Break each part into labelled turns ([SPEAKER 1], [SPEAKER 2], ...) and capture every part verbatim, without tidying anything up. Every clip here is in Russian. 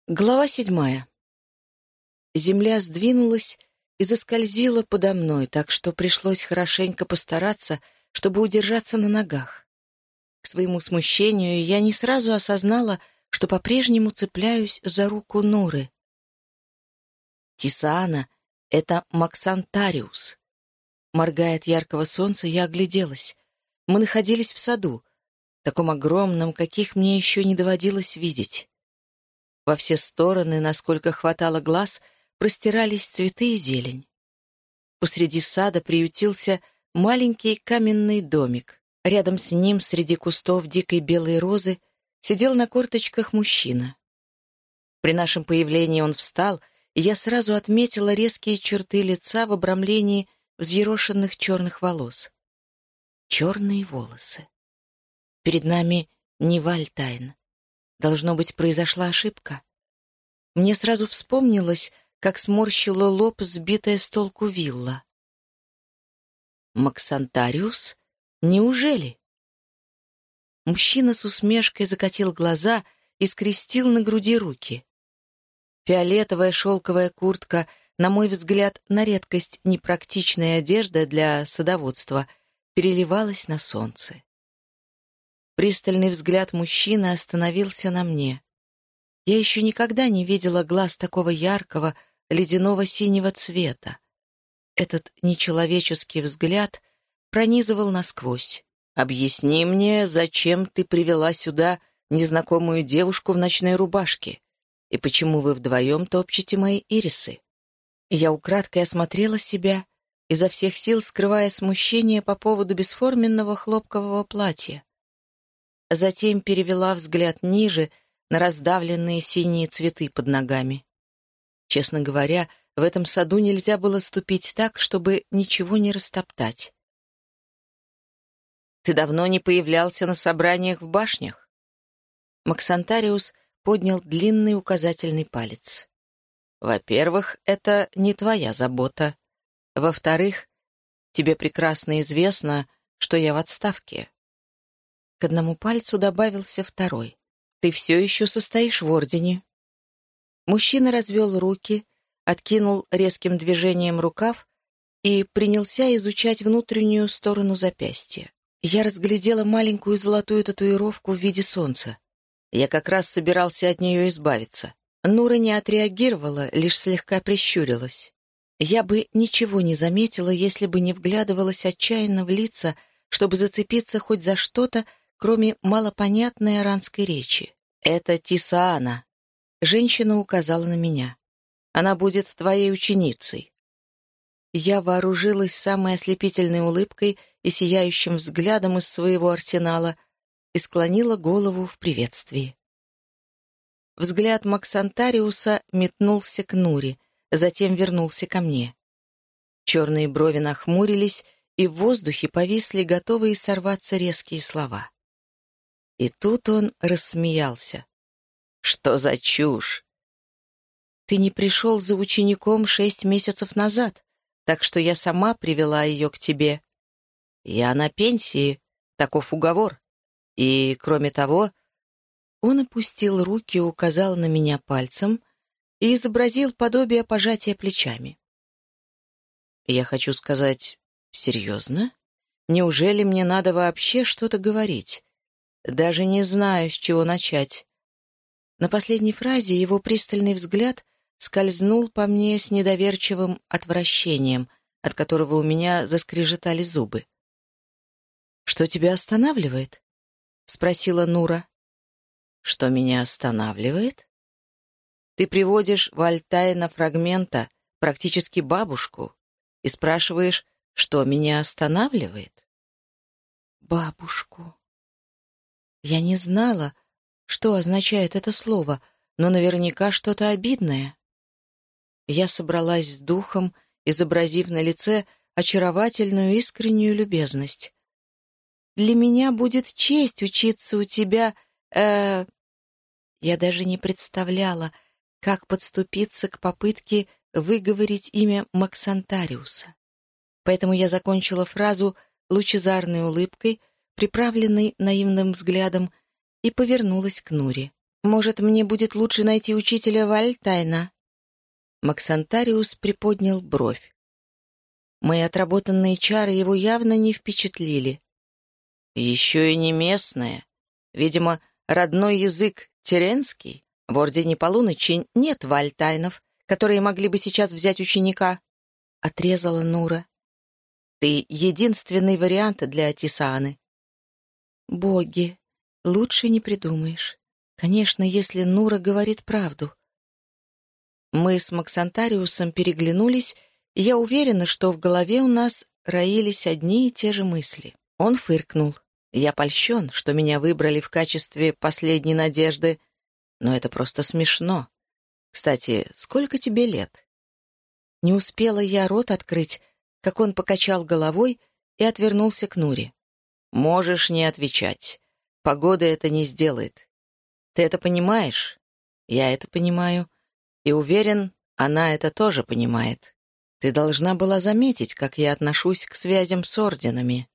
[SPEAKER 1] Глава седьмая. Земля сдвинулась и заскользила подо мной, так что пришлось хорошенько постараться, чтобы удержаться на ногах. К своему смущению я не сразу осознала, что по-прежнему цепляюсь за руку Нуры. Тисаана — это Максантариус. Моргая от яркого солнца, я огляделась. Мы находились в саду, таком огромном, каких мне еще не доводилось видеть. Во все стороны, насколько хватало глаз, простирались цветы и зелень. Посреди сада приютился маленький каменный домик. Рядом с ним, среди кустов дикой белой розы, сидел на корточках мужчина. При нашем появлении он встал, и я сразу отметила резкие черты лица в обрамлении взъерошенных черных волос. Черные волосы. Перед нами не Вальтайн. Должно быть, произошла ошибка. Мне сразу вспомнилось, как сморщила лоб сбитая с толку вилла. Максантариус? Неужели? Мужчина с усмешкой закатил глаза и скрестил на груди руки. Фиолетовая шелковая куртка, на мой взгляд, на редкость непрактичная одежда для садоводства, переливалась на солнце. Пристальный взгляд мужчины остановился на мне. Я еще никогда не видела глаз такого яркого, ледяного синего цвета. Этот нечеловеческий взгляд пронизывал насквозь. «Объясни мне, зачем ты привела сюда незнакомую девушку в ночной рубашке? И почему вы вдвоем топчете мои ирисы?» Я украдкой осмотрела себя, изо всех сил скрывая смущение по поводу бесформенного хлопкового платья. Затем перевела взгляд ниже, на раздавленные синие цветы под ногами. Честно говоря, в этом саду нельзя было ступить так, чтобы ничего не растоптать. «Ты давно не появлялся на собраниях в башнях?» Максантариус поднял длинный указательный палец. «Во-первых, это не твоя забота. Во-вторых, тебе прекрасно известно, что я в отставке». К одному пальцу добавился второй. «Ты все еще состоишь в ордене». Мужчина развел руки, откинул резким движением рукав и принялся изучать внутреннюю сторону запястья. Я разглядела маленькую золотую татуировку в виде солнца. Я как раз собирался от нее избавиться. Нура не отреагировала, лишь слегка прищурилась. Я бы ничего не заметила, если бы не вглядывалась отчаянно в лица, чтобы зацепиться хоть за что-то, кроме малопонятной аранской речи. «Это Тисаана». Женщина указала на меня. «Она будет твоей ученицей». Я вооружилась самой ослепительной улыбкой и сияющим взглядом из своего арсенала и склонила голову в приветствии. Взгляд Максантариуса метнулся к Нуре, затем вернулся ко мне. Черные брови нахмурились, и в воздухе повисли готовые сорваться резкие слова. И тут он рассмеялся. «Что за чушь? Ты не пришел за учеником шесть месяцев назад, так что я сама привела ее к тебе. Я на пенсии, таков уговор. И, кроме того...» Он опустил руки, указал на меня пальцем и изобразил подобие пожатия плечами. «Я хочу сказать, серьезно? Неужели мне надо вообще что-то говорить? Даже не знаю, с чего начать». На последней фразе его пристальный взгляд скользнул по мне с недоверчивым отвращением, от которого у меня заскрежетали зубы. «Что тебя останавливает?» — спросила Нура. «Что меня останавливает? Ты приводишь Вальтайна фрагмента, практически бабушку, и спрашиваешь, что меня останавливает?» «Бабушку». Я не знала, что означает это слово, но наверняка что-то обидное. Я собралась с духом, изобразив на лице очаровательную искреннюю любезность. «Для меня будет честь учиться у тебя, э Я даже не представляла, как подступиться к попытке выговорить имя Максантариуса. Поэтому я закончила фразу лучезарной улыбкой, приправленной наивным взглядом, и повернулась к Нуре. Может, мне будет лучше найти учителя Вальтайна?» Максантариус приподнял бровь. Мои отработанные чары его явно не впечатлили. Еще и не местные. Видимо, родной язык теренский. В Ордене Полуночи нет вальтайнов, которые могли бы сейчас взять ученика. Отрезала Нура. Ты единственный вариант для Тисаны. Боги, лучше не придумаешь. Конечно, если Нура говорит правду. Мы с Максантариусом переглянулись, и я уверена, что в голове у нас роились одни и те же мысли. Он фыркнул. Я польщен, что меня выбрали в качестве последней надежды, но это просто смешно. Кстати, сколько тебе лет? Не успела я рот открыть, как он покачал головой и отвернулся к Нуре. Можешь не отвечать. Погода это не сделает. Ты это понимаешь? Я это понимаю. И уверен, она это тоже понимает. Ты должна была заметить, как я отношусь к связям с орденами.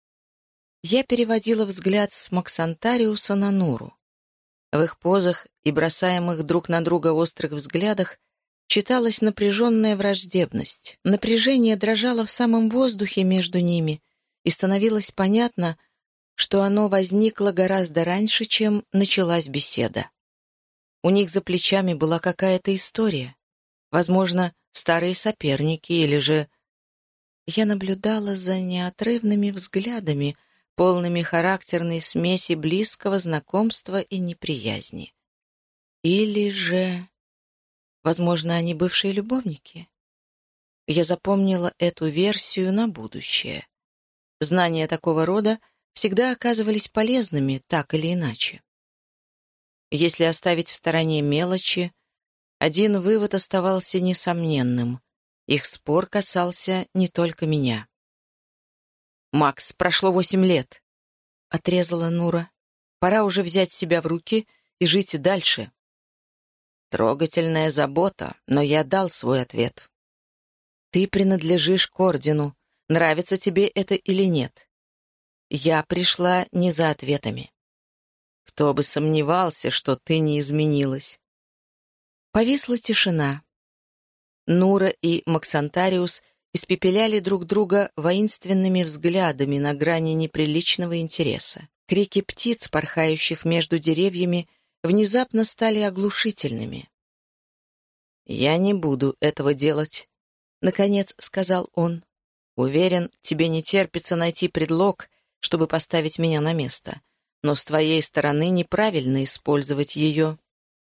[SPEAKER 1] Я переводила взгляд с Максантариуса на Нуру. В их позах и бросаемых друг на друга острых взглядах читалась напряженная враждебность. Напряжение дрожало в самом воздухе между ними, и становилось понятно, что оно возникло гораздо раньше, чем началась беседа. У них за плечами была какая-то история. Возможно, старые соперники или же... Я наблюдала за неотрывными взглядами, полными характерной смеси близкого знакомства и неприязни. Или же... Возможно, они бывшие любовники? Я запомнила эту версию на будущее. Знания такого рода всегда оказывались полезными, так или иначе. Если оставить в стороне мелочи, один вывод оставался несомненным. Их спор касался не только меня. «Макс, прошло восемь лет», — отрезала Нура. «Пора уже взять себя в руки и жить дальше». Трогательная забота, но я дал свой ответ. Ты принадлежишь к ордену, нравится тебе это или нет. Я пришла не за ответами. Кто бы сомневался, что ты не изменилась. Повисла тишина. Нура и Максантариус испепеляли друг друга воинственными взглядами на грани неприличного интереса. Крики птиц, порхающих между деревьями, внезапно стали оглушительными. «Я не буду этого делать», — наконец сказал он. «Уверен, тебе не терпится найти предлог, чтобы поставить меня на место, но с твоей стороны неправильно использовать ее».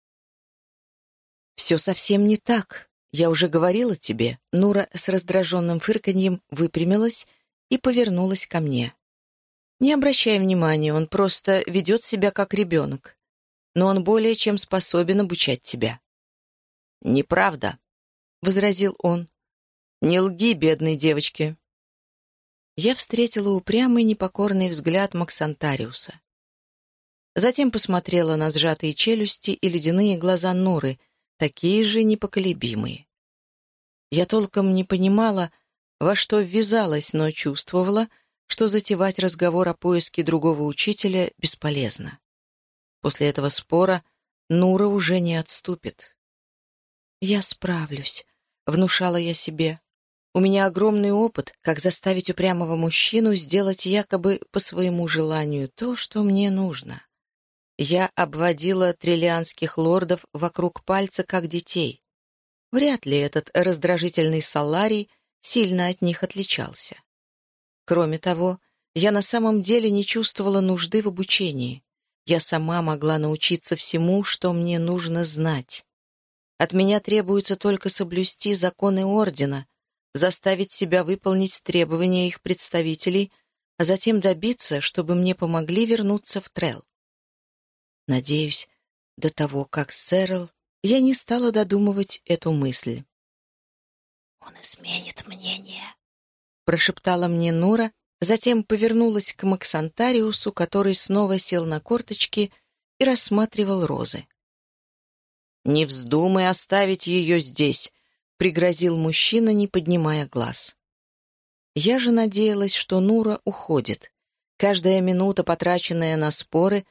[SPEAKER 1] «Все совсем не так. Я уже говорила тебе». Нура с раздраженным фырканьем выпрямилась и повернулась ко мне. «Не обращай внимания, он просто ведет себя как ребенок. Но он более чем способен обучать тебя». «Неправда», — возразил он. «Не лги, бедной девочке». Я встретила упрямый непокорный взгляд Максантариуса. Затем посмотрела на сжатые челюсти и ледяные глаза Нуры, такие же непоколебимые. Я толком не понимала, во что ввязалась, но чувствовала, что затевать разговор о поиске другого учителя бесполезно. После этого спора Нура уже не отступит. «Я справлюсь», — внушала я себе. «У меня огромный опыт, как заставить упрямого мужчину сделать якобы по своему желанию то, что мне нужно». Я обводила триллианских лордов вокруг пальца, как детей. Вряд ли этот раздражительный Саларий сильно от них отличался. Кроме того, я на самом деле не чувствовала нужды в обучении. Я сама могла научиться всему, что мне нужно знать. От меня требуется только соблюсти законы Ордена, заставить себя выполнить требования их представителей, а затем добиться, чтобы мне помогли вернуться в Трелл. Надеюсь, до того, как Сэрл, я не стала додумывать эту мысль. «Он изменит мнение», — прошептала мне Нура, затем повернулась к Максантариусу, который снова сел на корточки и рассматривал розы. «Не вздумай оставить ее здесь», — пригрозил мужчина, не поднимая глаз. Я же надеялась, что Нура уходит. Каждая минута, потраченная на споры,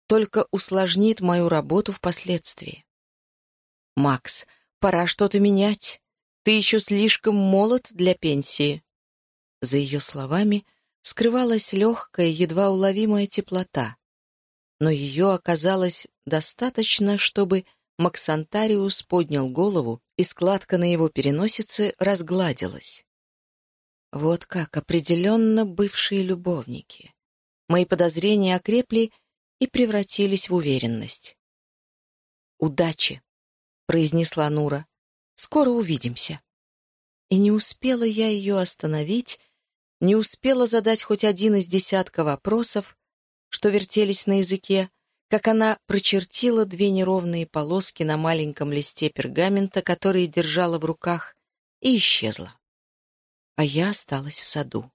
[SPEAKER 1] только усложнит мою работу впоследствии. «Макс, пора что-то менять. Ты еще слишком молод для пенсии». За ее словами скрывалась легкая, едва уловимая теплота, но ее оказалось достаточно, чтобы Максантариус поднял голову, и складка на его переносице разгладилась. Вот как определенно бывшие любовники. Мои подозрения окрепли и превратились в уверенность. «Удачи!» — произнесла Нура. «Скоро увидимся». И не успела я ее остановить, не успела задать хоть один из десятка вопросов, что вертелись на языке, как она прочертила две неровные полоски на маленьком листе пергамента, который держала в руках, и исчезла. А я осталась в саду.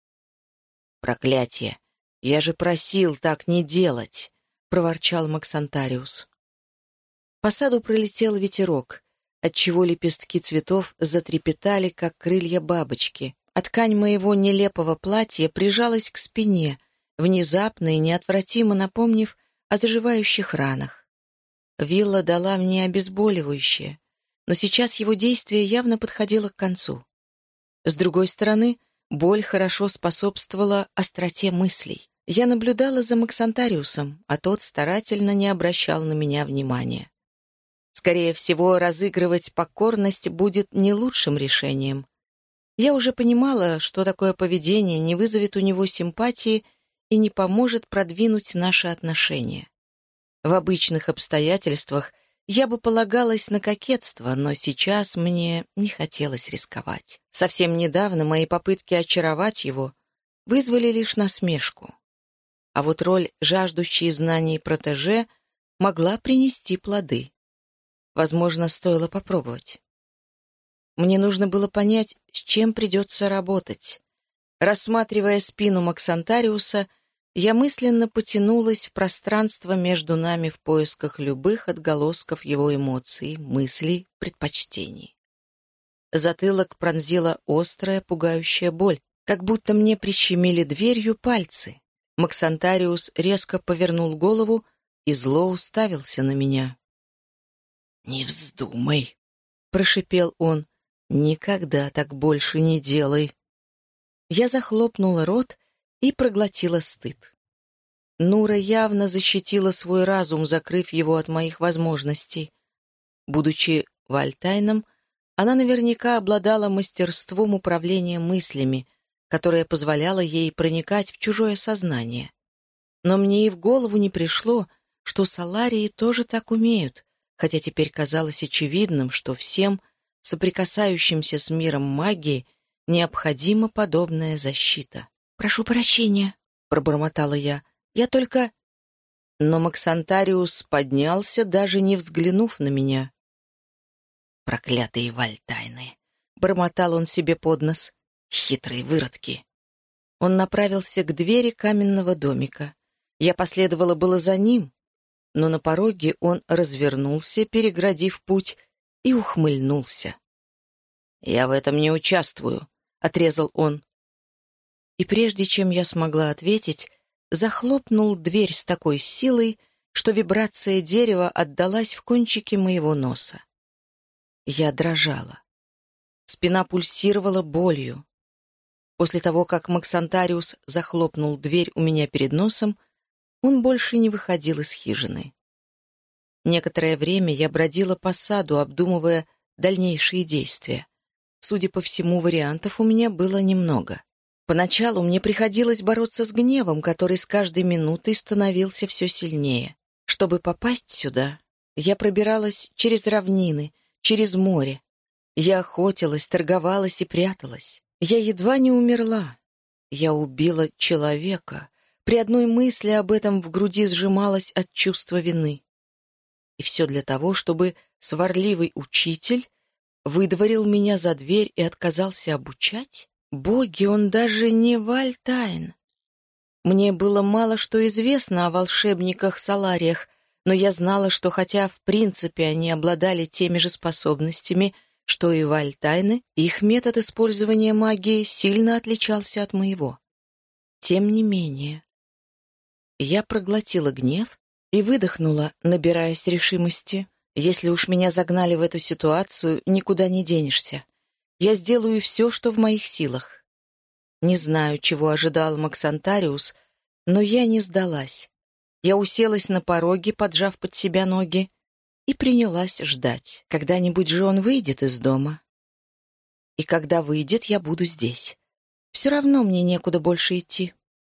[SPEAKER 1] «Проклятие! Я же просил так не делать!» — проворчал Максантариус. По саду пролетел ветерок, отчего лепестки цветов затрепетали, как крылья бабочки, а ткань моего нелепого платья прижалась к спине, внезапно и неотвратимо напомнив о заживающих ранах. Вилла дала мне обезболивающее, но сейчас его действие явно подходило к концу. С другой стороны, боль хорошо способствовала остроте мыслей. Я наблюдала за Максантариусом, а тот старательно не обращал на меня внимания. Скорее всего, разыгрывать покорность будет не лучшим решением. Я уже понимала, что такое поведение не вызовет у него симпатии и не поможет продвинуть наши отношения. В обычных обстоятельствах я бы полагалась на кокетство, но сейчас мне не хотелось рисковать. Совсем недавно мои попытки очаровать его вызвали лишь насмешку. А вот роль жаждущей знаний протеже могла принести плоды. Возможно, стоило попробовать. Мне нужно было понять, с чем придется работать. Рассматривая спину Максантариуса, я мысленно потянулась в пространство между нами в поисках любых отголосков его эмоций, мыслей, предпочтений. Затылок пронзила острая, пугающая боль, как будто мне прищемили дверью пальцы. Максантариус резко повернул голову и зло уставился на меня. «Не вздумай», — прошипел он, — «никогда так больше не делай». Я захлопнула рот и проглотила стыд. Нура явно защитила свой разум, закрыв его от моих возможностей. Будучи вальтайном, она наверняка обладала мастерством управления мыслями, которое позволяло ей проникать в чужое сознание. Но мне и в голову не пришло, что саларии тоже так умеют, хотя теперь казалось очевидным, что всем, соприкасающимся с миром магии, необходима подобная защита. «Прошу прощения», — пробормотала я. «Я только...» Но Максантариус поднялся, даже не взглянув на меня. «Проклятые вальтайны!» — бормотал он себе под нос. «Хитрые выродки!» Он направился к двери каменного домика. Я последовала было за ним, но на пороге он развернулся, переградив путь, и ухмыльнулся. «Я в этом не участвую», — отрезал он. И прежде чем я смогла ответить, захлопнул дверь с такой силой, что вибрация дерева отдалась в кончике моего носа. Я дрожала. Спина пульсировала болью. После того, как Максантариус захлопнул дверь у меня перед носом, он больше не выходил из хижины. Некоторое время я бродила по саду, обдумывая дальнейшие действия. Судя по всему, вариантов у меня было немного. Поначалу мне приходилось бороться с гневом, который с каждой минутой становился все сильнее. Чтобы попасть сюда, я пробиралась через равнины, через море. Я охотилась, торговалась и пряталась. Я едва не умерла. Я убила человека. При одной мысли об этом в груди сжималась от чувства вины. И все для того, чтобы сварливый учитель выдворил меня за дверь и отказался обучать? Боги, он даже не вальтайн. Мне было мало что известно о волшебниках-салариях, но я знала, что хотя в принципе они обладали теми же способностями, что и вальтайны, их метод использования магии сильно отличался от моего. Тем не менее, я проглотила гнев И выдохнула, набираясь решимости. «Если уж меня загнали в эту ситуацию, никуда не денешься. Я сделаю все, что в моих силах». Не знаю, чего ожидал Максантариус, но я не сдалась. Я уселась на пороге, поджав под себя ноги, и принялась ждать. Когда-нибудь же он выйдет из дома. И когда выйдет, я буду здесь. Все равно мне некуда больше идти.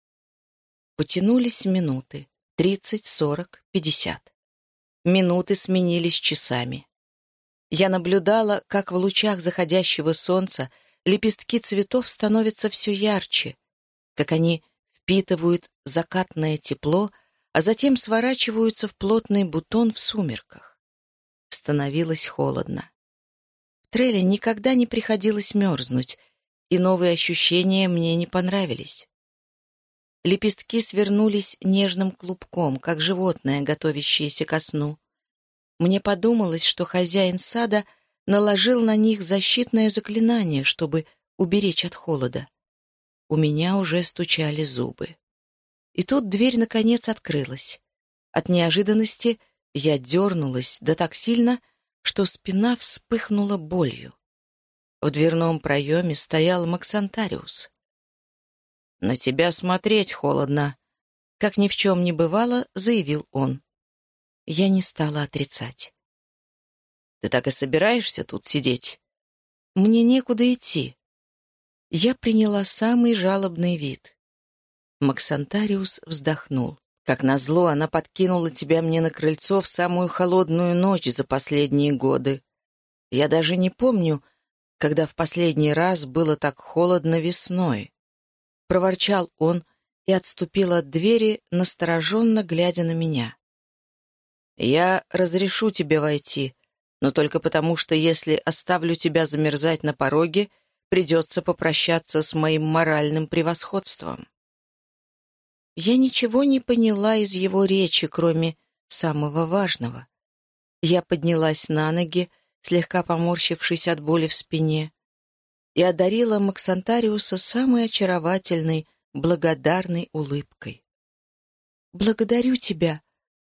[SPEAKER 1] Потянулись минуты. Тридцать, сорок, пятьдесят. Минуты сменились часами. Я наблюдала, как в лучах заходящего солнца лепестки цветов становятся все ярче, как они впитывают закатное тепло, а затем сворачиваются в плотный бутон в сумерках. Становилось холодно. В трейле никогда не приходилось мерзнуть, и новые ощущения мне не понравились. Лепестки свернулись нежным клубком, как животное, готовящееся ко сну. Мне подумалось, что хозяин сада наложил на них защитное заклинание, чтобы уберечь от холода. У меня уже стучали зубы. И тут дверь наконец открылась. От неожиданности я дернулась, да так сильно, что спина вспыхнула болью. В дверном проеме стоял Максантариус. «На тебя смотреть холодно», — как ни в чем не бывало, заявил он. Я не стала отрицать. «Ты так и собираешься тут сидеть?» «Мне некуда идти». Я приняла самый жалобный вид. Максантариус вздохнул. «Как назло, она подкинула тебя мне на крыльцо в самую холодную ночь за последние годы. Я даже не помню, когда в последний раз было так холодно весной». Проворчал он и отступил от двери, настороженно глядя на меня. «Я разрешу тебе войти, но только потому, что если оставлю тебя замерзать на пороге, придется попрощаться с моим моральным превосходством». Я ничего не поняла из его речи, кроме самого важного. Я поднялась на ноги, слегка поморщившись от боли в спине, и одарила Максантариуса самой очаровательной, благодарной улыбкой. «Благодарю тебя,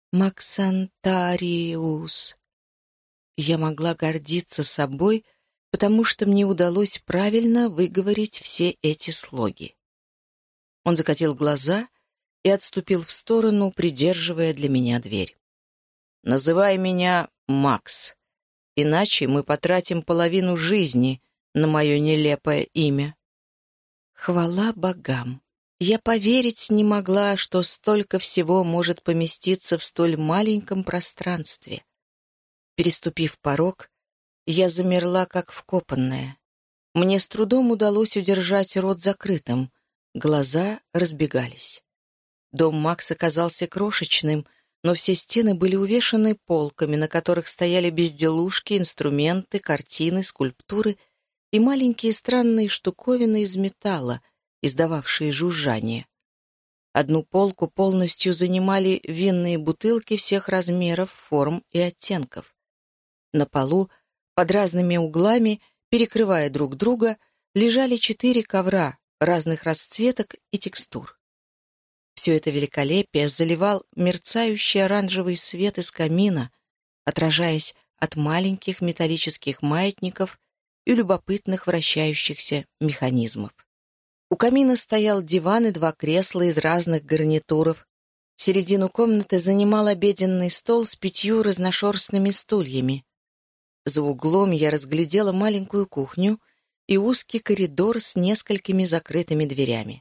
[SPEAKER 1] Максантариус». Я могла гордиться собой, потому что мне удалось правильно выговорить все эти слоги. Он закатил глаза и отступил в сторону, придерживая для меня дверь. «Называй меня Макс, иначе мы потратим половину жизни на мое нелепое имя». Хвала богам! Я поверить не могла, что столько всего может поместиться в столь маленьком пространстве. Переступив порог, я замерла, как вкопанная. Мне с трудом удалось удержать рот закрытым, глаза разбегались. Дом Макса казался крошечным, но все стены были увешаны полками, на которых стояли безделушки, инструменты, картины, скульптуры и маленькие странные штуковины из металла, издававшие жужжание. Одну полку полностью занимали винные бутылки всех размеров, форм и оттенков. На полу, под разными углами, перекрывая друг друга, лежали четыре ковра разных расцветок и текстур. Все это великолепие заливал мерцающий оранжевый свет из камина, отражаясь от маленьких металлических маятников и любопытных вращающихся механизмов. У камина стоял диван и два кресла из разных гарнитуров. Середину комнаты занимал обеденный стол с пятью разношерстными стульями. За углом я разглядела маленькую кухню и узкий коридор с несколькими закрытыми дверями.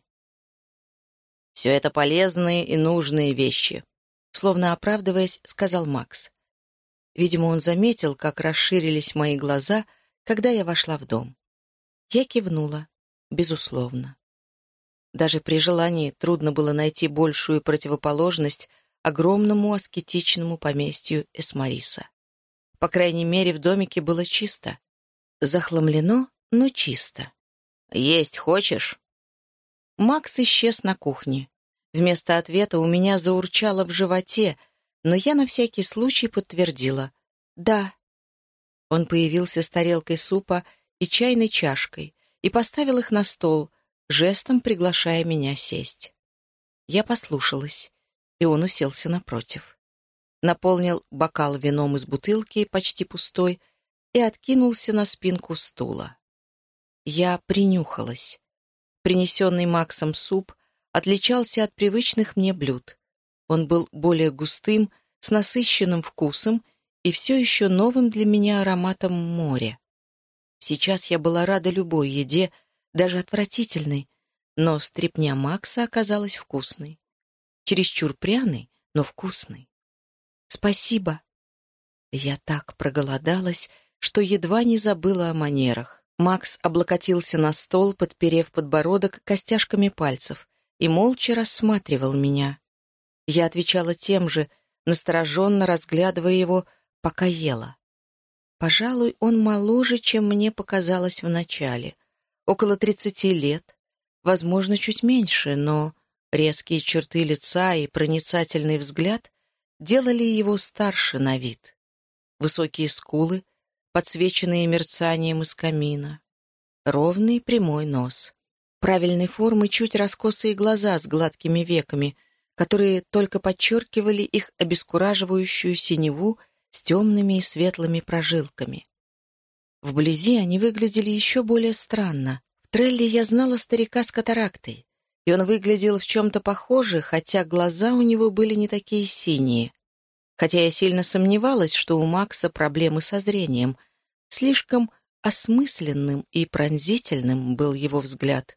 [SPEAKER 1] «Все это полезные и нужные вещи», — словно оправдываясь, сказал Макс. Видимо, он заметил, как расширились мои глаза, когда я вошла в дом. Я кивнула, безусловно. Даже при желании трудно было найти большую противоположность огромному аскетичному поместью Эсмариса. По крайней мере, в домике было чисто. Захламлено, но чисто. «Есть хочешь?» Макс исчез на кухне. Вместо ответа у меня заурчало в животе, но я на всякий случай подтвердила. «Да». Он появился с тарелкой супа и чайной чашкой и поставил их на стол, жестом приглашая меня сесть. Я послушалась, и он уселся напротив. наполнил бокал вином из бутылки, почти пустой, и откинулся на спинку стула. Я принюхалась. Принесенный Максом суп отличался от привычных мне блюд. Он был более густым, с насыщенным вкусом и все еще новым для меня ароматом моря. Сейчас я была рада любой еде, даже отвратительной, но стряпня Макса оказалась вкусной. Чересчур пряной, но вкусной. «Спасибо». Я так проголодалась, что едва не забыла о манерах. Макс облокотился на стол, подперев подбородок костяшками пальцев, и молча рассматривал меня. Я отвечала тем же, настороженно разглядывая его, пока ела. Пожалуй, он моложе, чем мне показалось вначале. Около тридцати лет, возможно, чуть меньше, но резкие черты лица и проницательный взгляд делали его старше на вид. Высокие скулы, подсвеченные мерцанием из камина. Ровный прямой нос. Правильной формы чуть раскосые глаза с гладкими веками, которые только подчеркивали их обескураживающую синеву с темными и светлыми прожилками. Вблизи они выглядели еще более странно. В Трелле я знала старика с катарактой, и он выглядел в чем-то похоже, хотя глаза у него были не такие синие. Хотя я сильно сомневалась, что у Макса проблемы со зрением. Слишком осмысленным и пронзительным был его взгляд.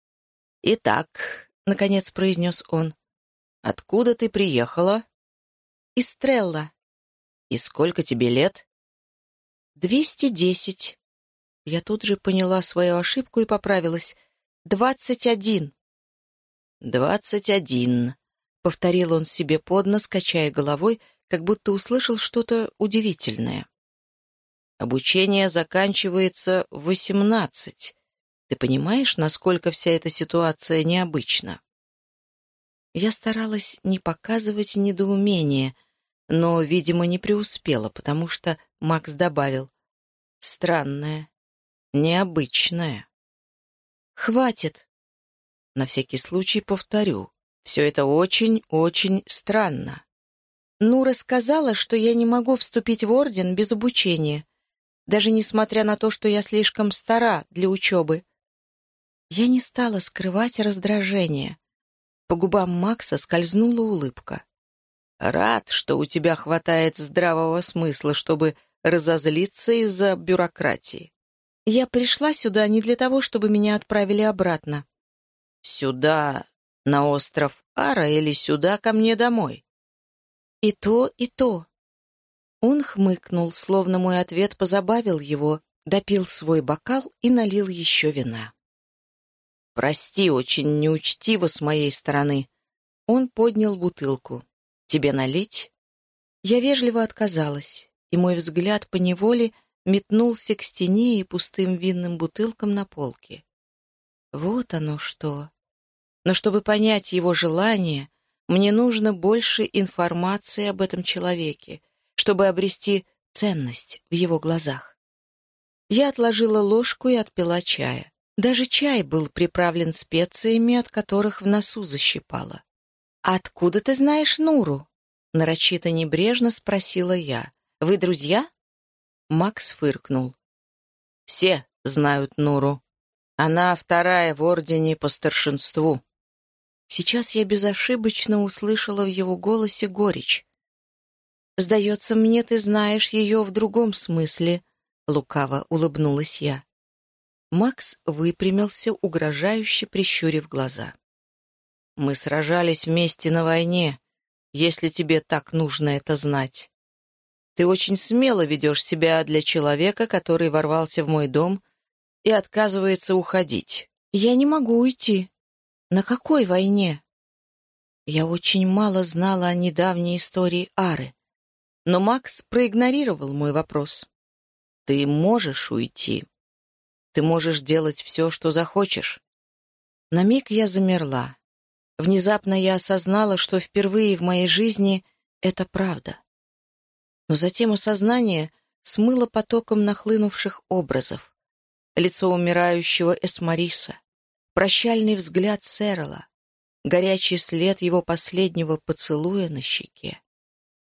[SPEAKER 1] «Итак», — наконец произнес он, — «откуда ты приехала?» «Из Трелла». «И сколько тебе лет?» «Двести десять». Я тут же поняла свою ошибку и поправилась. «Двадцать один». «Двадцать один», — повторил он себе под нос, качая головой, как будто услышал что-то удивительное. «Обучение заканчивается в восемнадцать. Ты понимаешь, насколько вся эта ситуация необычна?» Я старалась не показывать недоумения, но, видимо, не преуспела, потому что Макс добавил: «Странное, необычное». «Хватит!» На всякий случай повторю. Все это очень-очень странно. Нура сказала, что я не могу вступить в орден без обучения, даже несмотря на то, что я слишком стара для учебы. Я не стала скрывать раздражение. По губам Макса скользнула улыбка. «Рад, что у тебя хватает здравого смысла, чтобы разозлиться из-за бюрократии. Я пришла сюда не для того, чтобы меня отправили обратно». «Сюда, на остров Ара, или сюда, ко мне домой?» «И то, и то». Он хмыкнул, словно мой ответ позабавил его, допил свой бокал и налил еще вина. «Прости, очень неучтиво с моей стороны». Он поднял бутылку. «Тебе налить?» Я вежливо отказалась, и мой взгляд поневоле метнулся к стене и пустым винным бутылкам на полке. Вот оно что. Но чтобы понять его желание, мне нужно больше информации об этом человеке, чтобы обрести ценность в его глазах. Я отложила ложку и отпила чая. Даже чай был приправлен специями, от которых в носу защипало. «Откуда ты знаешь Нуру?» — нарочито небрежно спросила я. «Вы друзья?» Макс фыркнул. «Все знают Нуру. Она вторая в ордене по старшинству». Сейчас я безошибочно услышала в его голосе горечь. «Сдается мне, ты знаешь ее в другом смысле», — лукаво улыбнулась я. Макс выпрямился, угрожающе прищурив глаза. «Мы сражались вместе на войне, если тебе так нужно это знать. Ты очень смело ведешь себя для человека, который ворвался в мой дом и отказывается уходить». «Я не могу уйти. На какой войне?» Я очень мало знала о недавней истории Ары, но Макс проигнорировал мой вопрос. «Ты можешь уйти. Ты можешь делать все, что захочешь». На миг я замерла. Внезапно я осознала, что впервые в моей жизни это правда. Но затем осознание смыло потоком нахлынувших образов. Лицо умирающего Эсмариса, прощальный взгляд Серла, горячий след его последнего поцелуя на щеке.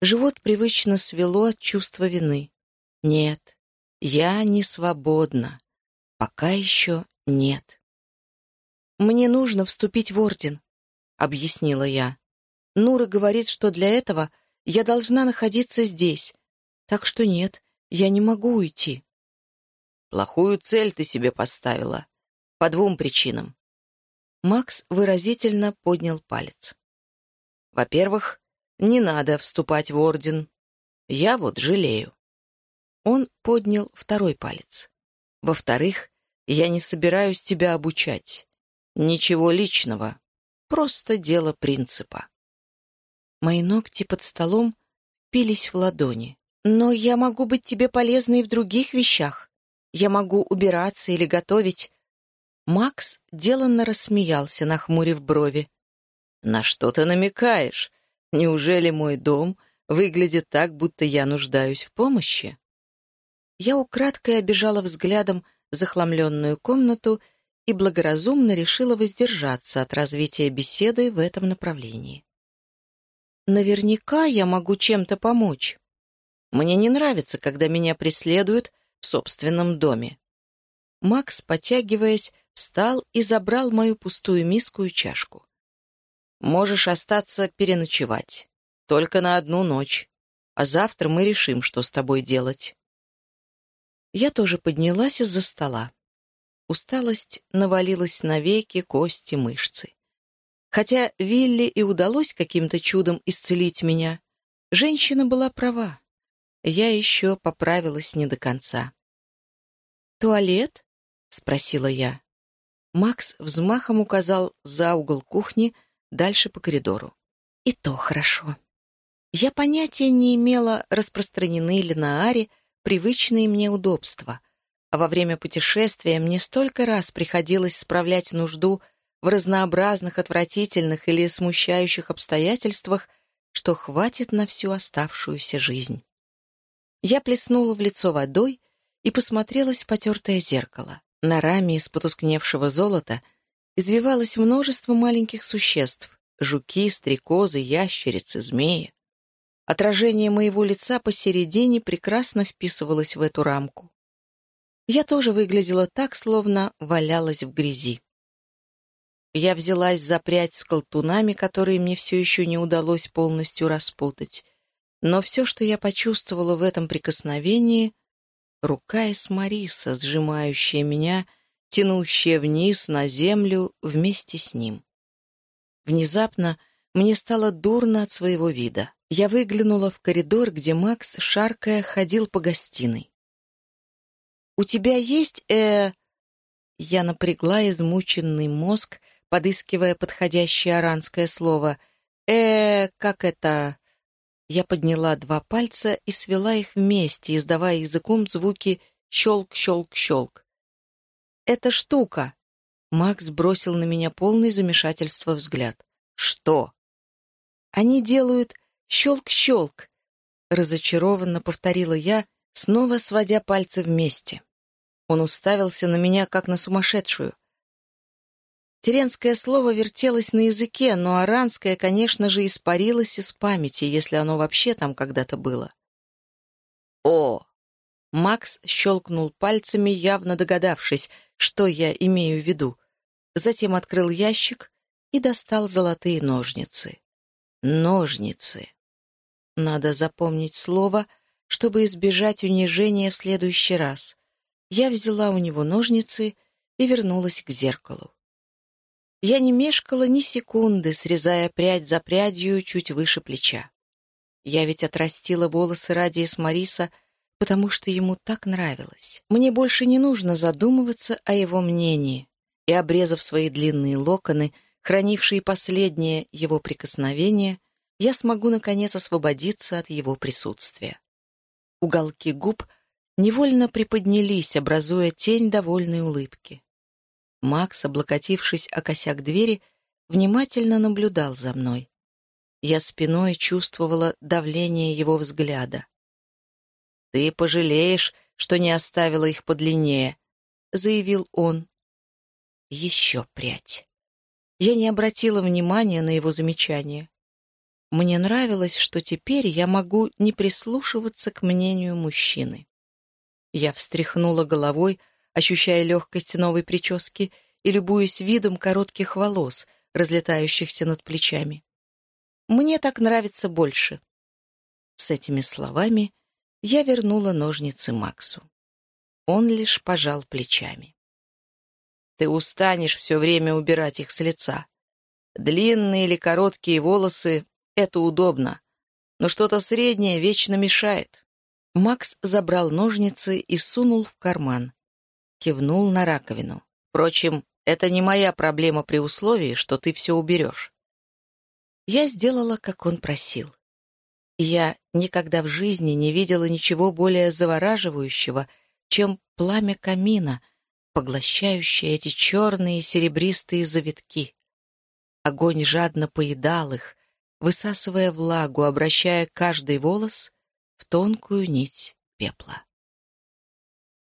[SPEAKER 1] Живот привычно свело от чувства вины. Нет, я не свободна. Пока еще нет. «Мне нужно вступить в орден», — объяснила я. «Нура говорит, что для этого я должна находиться здесь. Так что нет, я не могу уйти». «Плохую цель ты себе поставила. По двум причинам». Макс выразительно поднял палец. «Во-первых, не надо вступать в орден. Я вот жалею». Он поднял второй палец. «Во-вторых, я не собираюсь тебя обучать. Ничего личного. Просто дело принципа». Мои ногти под столом впились в ладони. «Но я могу быть тебе полезной в других вещах. Я могу убираться или готовить». Макс деланно рассмеялся, нахмурив брови. «На что ты намекаешь? Неужели мой дом выглядит так, будто я нуждаюсь в помощи?» Я украдкой обежала взглядом захламленную комнату и благоразумно решила воздержаться от развития беседы в этом направлении. «Наверняка я могу чем-то помочь. Мне не нравится, когда меня преследуют в собственном доме». Макс, потягиваясь, встал и забрал мою пустую миску и чашку. «Можешь остаться переночевать. Только на одну ночь. А завтра мы решим, что с тобой делать». Я тоже поднялась из-за стола. Усталость навалилась на веки, кости, мышцы. Хотя Вилли и удалось каким-то чудом исцелить меня, женщина была права. Я еще поправилась не до конца. «Туалет?» — спросила я. Макс взмахом указал за угол кухни, дальше по коридору. «И то хорошо». Я понятия не имела, распространены ли на Аре привычные мне удобства, а во время путешествия мне столько раз приходилось справлять нужду в разнообразных, отвратительных или смущающих обстоятельствах, что хватит на всю оставшуюся жизнь. Я плеснула в лицо водой и посмотрелась в потертое зеркало. На раме из потускневшего золота извивалось множество маленьких существ — жуки, стрекозы, ящерицы, змеи. Отражение моего лица посередине прекрасно вписывалось в эту рамку. Я тоже выглядела так, словно валялась в грязи. Я взялась за прядь с колтунами, которые мне все еще не удалось полностью распутать. Но все, что я почувствовала в этом прикосновении — рука Эсмариса, сжимающая меня, тянущая вниз на землю вместе с ним. Внезапно мне стало дурно от своего вида. Я выглянула в коридор, где Макс, шаркая, ходил по гостиной. «У тебя есть, э...» Я напрягла измученный мозг, подыскивая подходящее аранское слово. «Э... как это...» Я подняла два пальца и свела их вместе, издавая языком звуки «щелк-щелк-щелк». «Это штука!» Макс бросил на меня полный замешательства взгляд. «Что?» «Они делают щелк-щелк», — разочарованно повторила я, снова сводя пальцы вместе. Он уставился на меня, как на сумасшедшую. Теренское слово вертелось на языке, но аранское, конечно же, испарилось из памяти, если оно вообще там когда-то было. «О!» Макс щелкнул пальцами, явно догадавшись, что я имею в виду. Затем открыл ящик и достал золотые ножницы. Ножницы. Надо запомнить слово, чтобы избежать унижения в следующий раз. Я взяла у него ножницы и вернулась к зеркалу. Я не мешкала ни секунды, срезая прядь за прядью чуть выше плеча. Я ведь отрастила волосы ради Эсмариса, потому что ему так нравилось. Мне больше не нужно задумываться о его мнении, и, обрезав свои длинные локоны, хранившие последнее его прикосновение, я смогу, наконец, освободиться от его присутствия. Уголки губ невольно приподнялись, образуя тень довольной улыбки. Макс, облокотившись о косяк двери, внимательно наблюдал за мной. Я спиной чувствовала давление его взгляда. «Ты пожалеешь, что не оставила их подлиннее», — заявил он. Еще прядь. Я не обратила внимания на его замечание. Мне нравилось, что теперь я могу не прислушиваться к мнению мужчины. Я встряхнула головой, ощущая легкость новой прически и любуясь видом коротких волос, разлетающихся над плечами. «Мне так нравится больше». С этими словами я вернула ножницы Максу. Он лишь пожал плечами. «Ты устанешь все время убирать их с лица. Длинные или короткие волосы — это удобно, но что-то среднее вечно мешает». Макс забрал ножницы и сунул в карман. Кивнул на раковину. «Впрочем, это не моя проблема при условии, что ты все уберешь». Я сделала, как он просил. Я никогда в жизни не видела ничего более завораживающего, чем пламя камина, поглощающее эти черные серебристые завитки. Огонь жадно поедал их, высасывая влагу, обращая каждый волос в тонкую нить пепла.